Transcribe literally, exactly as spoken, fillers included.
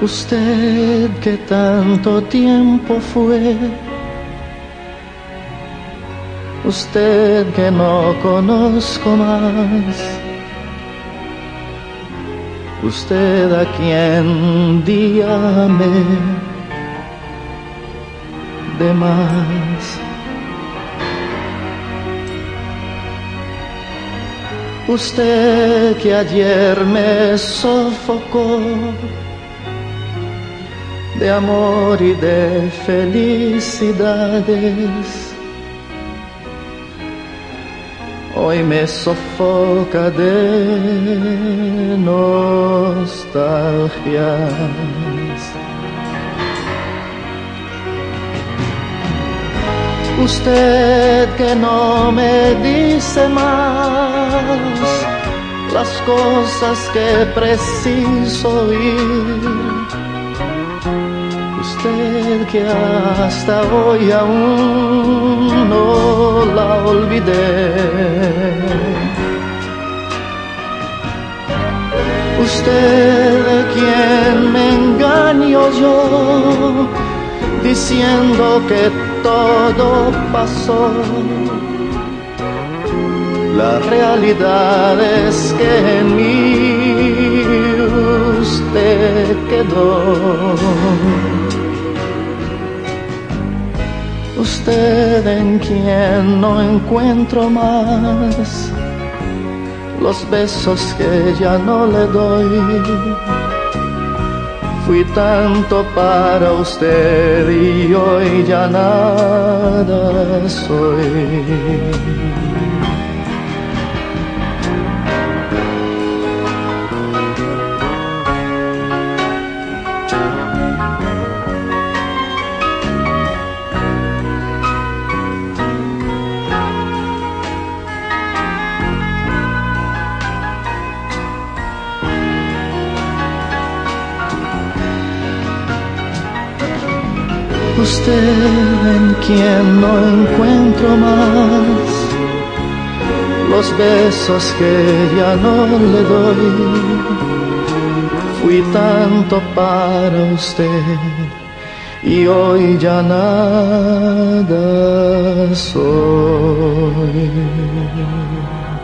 Usted que tanto tiempo fue, usted que no conozco más, usted a quien día amé de más. Usted que ayer me sofocó de amor y de felicidades, hoy me sofoca de nostalgias. Usted que no me dice más las cosas que preciso oír, usted que hasta hoy aún no la olvidé, usted de quien me engaño yo diciendo que todo pasó, la realidad es que en mí usted quedó. Usted en quien no encuentro más los besos que ya no le doy. Fui tanto para usted y hoy ya nada soy. Usted en quien no encuentro más los besos que ya no le doy. Fui tanto para usted y hoy ya nada soy.